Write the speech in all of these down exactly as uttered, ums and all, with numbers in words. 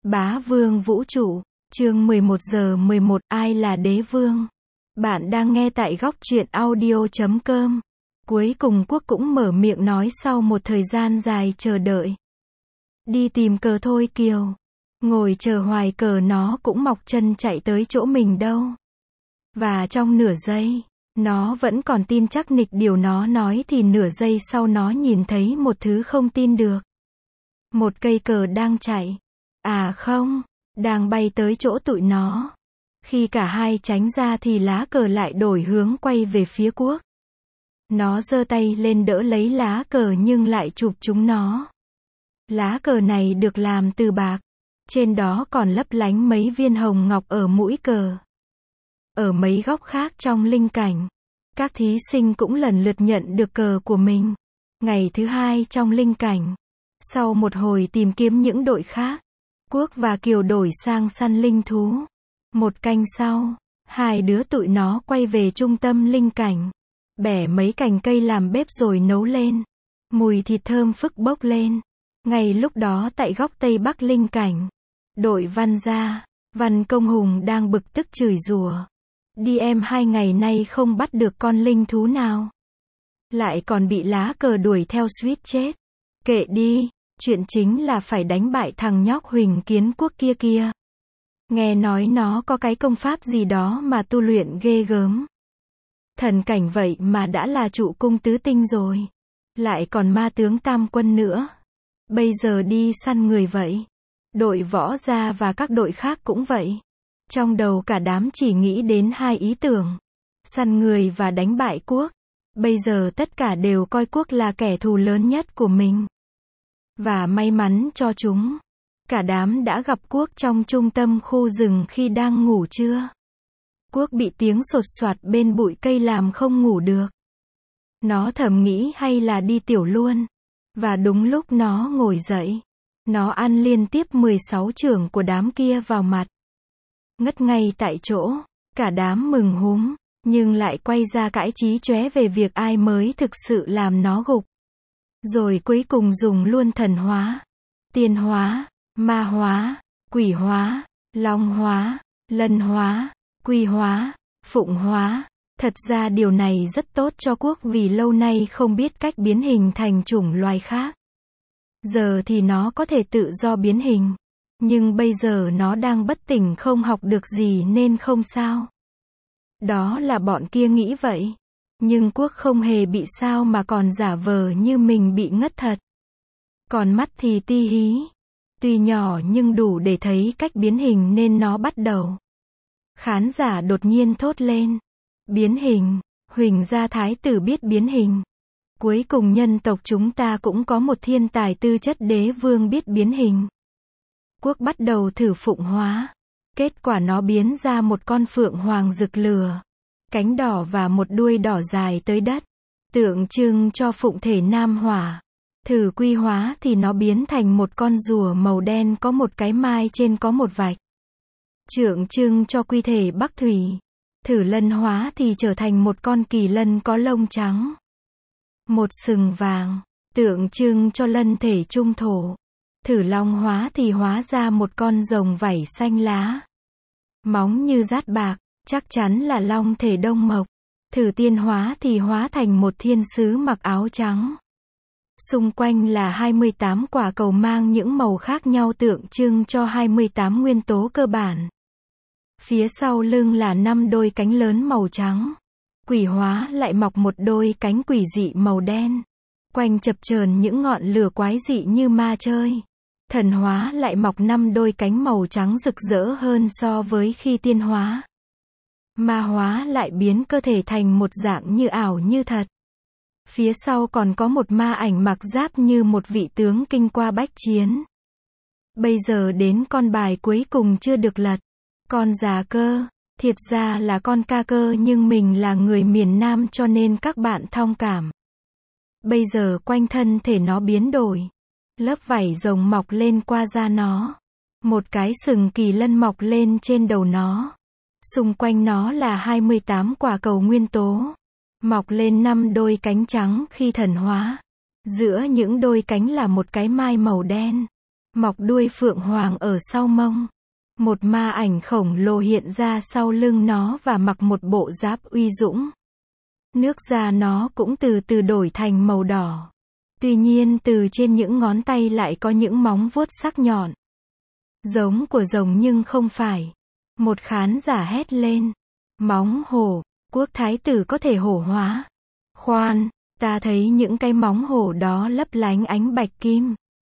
Bá vương vũ trụ, chương mười một giờ mười một, ai là đế vương? Bạn đang nghe tại góc truyện audio chấm com. Cuối cùng Quốc cũng mở miệng nói sau một thời gian dài chờ đợi. Đi tìm cờ thôi Kiều. Ngồi chờ hoài cờ nó cũng mọc chân chạy tới chỗ mình đâu. Và trong nửa giây, nó vẫn còn tin chắc nịch điều nó nói thì nửa giây sau nó nhìn thấy một thứ không tin được. Một cây cờ đang chạy. À không, đang bay tới chỗ tụi nó. Khi cả hai tránh ra thì lá cờ lại đổi hướng quay về phía Quốc. Nó giơ tay lên đỡ lấy lá cờ nhưng lại chụp chúng nó. Lá cờ này được làm từ bạc. Trên đó còn lấp lánh mấy viên hồng ngọc ở mũi cờ. Ở mấy góc khác trong linh cảnh, các thí sinh cũng lần lượt nhận được cờ của mình. Ngày thứ hai trong linh cảnh, sau một hồi tìm kiếm những đội khác, Quốc và Kiều đổi sang săn linh thú. Một canh sau, hai đứa tụi nó quay về trung tâm linh cảnh, bẻ mấy cành cây làm bếp rồi nấu lên. Mùi thịt thơm phức bốc lên. Ngay lúc đó tại góc tây bắc linh cảnh, đội Văn gia, Văn Công Hùng đang bực tức chửi rủa. Đi em hai ngày nay không bắt được con linh thú nào. Lại còn bị lá cờ đuổi theo suýt chết. Kệ đi, chuyện chính là phải đánh bại thằng nhóc Huỳnh Kiến Quốc kia kia. Nghe nói nó có cái công pháp gì đó mà tu luyện ghê gớm. Thần cảnh vậy mà đã là trụ cung tứ tinh rồi. Lại còn ma tướng tam quân nữa. Bây giờ đi săn người vậy. Đội Võ gia và các đội khác cũng vậy. Trong đầu cả đám chỉ nghĩ đến hai ý tưởng. Săn người và đánh bại Quốc. Bây giờ tất cả đều coi Quốc là kẻ thù lớn nhất của mình. Và may mắn cho chúng, cả đám đã gặp Quốc trong trung tâm khu rừng khi đang ngủ trưa. Quốc bị tiếng sột soạt bên bụi cây làm không ngủ được. Nó thầm nghĩ hay là đi tiểu luôn. Và đúng lúc nó ngồi dậy, nó ăn liên tiếp mười sáu chưởng của đám kia vào mặt. Ngất ngay tại chỗ, cả đám mừng húm, nhưng lại quay ra cãi chí chóe về việc ai mới thực sự làm nó gục. Rồi cuối cùng dùng luôn thần hóa, tiên hóa, ma hóa, quỷ hóa, long hóa, lân hóa, quy hóa, phụng hóa. Thật ra điều này rất tốt cho Quốc vì lâu nay không biết cách biến hình thành chủng loài khác. Giờ thì nó có thể tự do biến hình. Nhưng bây giờ nó đang bất tỉnh không học được gì nên không sao. Đó là bọn kia nghĩ vậy. Nhưng Quốc không hề bị sao mà còn giả vờ như mình bị ngất thật. Còn mắt thì ti hí. Tuy nhỏ nhưng đủ để thấy cách biến hình nên nó bắt đầu. Khán giả đột nhiên thốt lên. Biến hình, Huỳnh gia thái tử biết biến hình. Cuối cùng nhân tộc chúng ta cũng có một thiên tài tư chất đế vương biết biến hình. Quốc bắt đầu thử phụng hóa. Kết quả nó biến ra một con phượng hoàng rực lửa. Cánh đỏ và một đuôi đỏ dài tới đất. Tượng trưng cho phụng thể nam hỏa. Thử quy hóa thì nó biến thành một con rùa màu đen có một cái mai trên có một vạch. Tượng trưng cho quy thể bắc thủy. Thử lân hóa thì trở thành một con kỳ lân có lông trắng. Một sừng vàng. Tượng trưng cho lân thể trung thổ. Thử long hóa thì hóa ra một con rồng vảy xanh lá. Móng như dát bạc, chắc chắn là long thể đông mộc. Thử tiên hóa thì hóa thành một thiên sứ mặc áo trắng. Xung quanh là hai mươi tám quả cầu mang những màu khác nhau tượng trưng cho hai mươi tám nguyên tố cơ bản. Phía sau lưng là năm đôi cánh lớn màu trắng. Quỷ hóa lại mọc một đôi cánh quỷ dị màu đen. Quanh chập chờn những ngọn lửa quái dị như ma chơi. Thần hóa lại mọc năm đôi cánh màu trắng rực rỡ hơn so với khi tiên hóa. Ma hóa lại biến cơ thể thành một dạng như ảo như thật. Phía sau còn có một ma ảnh mặc giáp như một vị tướng kinh qua bách chiến. Bây giờ đến con bài cuối cùng chưa được lật. Con già cơ, thiệt ra là con ca cơ nhưng mình là người miền Nam cho nên các bạn thông cảm. Bây giờ quanh thân thể nó biến đổi. Lớp vảy rồng mọc lên qua da nó. Một cái sừng kỳ lân mọc lên trên đầu nó. Xung quanh nó là hai mươi tám quả cầu nguyên tố. Mọc lên năm đôi cánh trắng khi thần hóa. Giữa những đôi cánh là một cái mai màu đen. mọc đuôi phượng hoàng ở sau mông. Một ma ảnh khổng lồ hiện ra sau lưng nó và mặc một bộ giáp uy dũng. Nước da nó cũng từ từ đổi thành màu đỏ. Tuy nhiên từ trên những ngón tay lại có những móng vuốt sắc nhọn. Giống của rồng nhưng không phải. Một khán giả hét lên. Móng hổ, Quốc thái tử có thể hổ hóa. Khoan, ta thấy những cái móng hổ đó lấp lánh ánh bạch kim.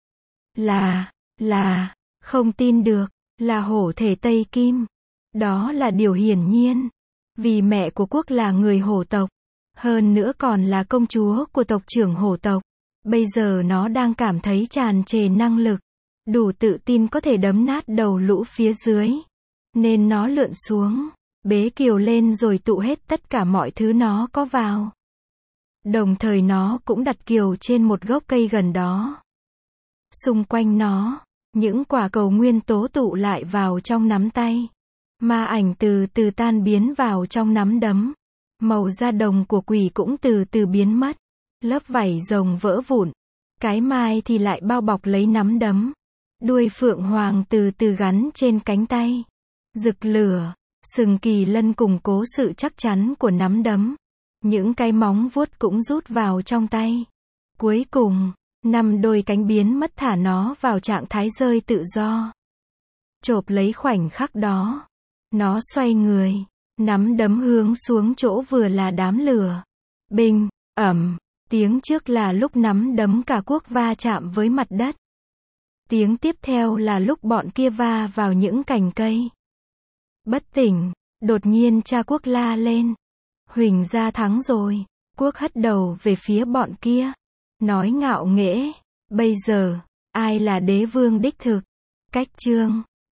Là, là, không tin được, là hổ thể Tây Kim. Đó là điều hiển nhiên. Vì mẹ của Quốc là người hổ tộc. Hơn nữa còn là công chúa của tộc trưởng hổ tộc. Bây giờ nó đang cảm thấy tràn trề năng lực. Đủ tự tin có thể đấm nát đầu lũ phía dưới. Nên nó lượn xuống, bế kiều lên rồi tụ hết tất cả mọi thứ nó có vào. Đồng thời nó cũng đặt kiều trên một gốc cây gần đó. Xung quanh nó, những quả cầu nguyên tố tụ lại vào trong nắm tay. Ma ảnh từ từ tan biến vào trong nắm đấm. Màu da đồng của quỷ cũng từ từ biến mất. Lớp vảy rồng vỡ vụn. Cái mai thì lại bao bọc lấy nắm đấm. Đuôi phượng hoàng từ từ gắn trên cánh tay. Rực lửa, sừng kỳ lân củng cố sự chắc chắn của nắm đấm. Những cái móng vuốt cũng rút vào trong tay. Cuối cùng, năm đôi cánh biến mất thả nó vào trạng thái rơi tự do. Chộp lấy khoảnh khắc đó. Nó xoay người, nắm đấm hướng xuống chỗ vừa là đám lửa. Binh, ẩm, tiếng trước là lúc nắm đấm cả Quốc va chạm với mặt đất. Tiếng tiếp theo là lúc bọn kia va vào những cành cây. Bất tỉnh, đột nhiên cha Quốc la lên. Huỳnh gia thắng rồi. Quốc hất đầu về phía bọn kia. Nói ngạo nghễ. Bây giờ, ai là đế vương đích thực? Cách chương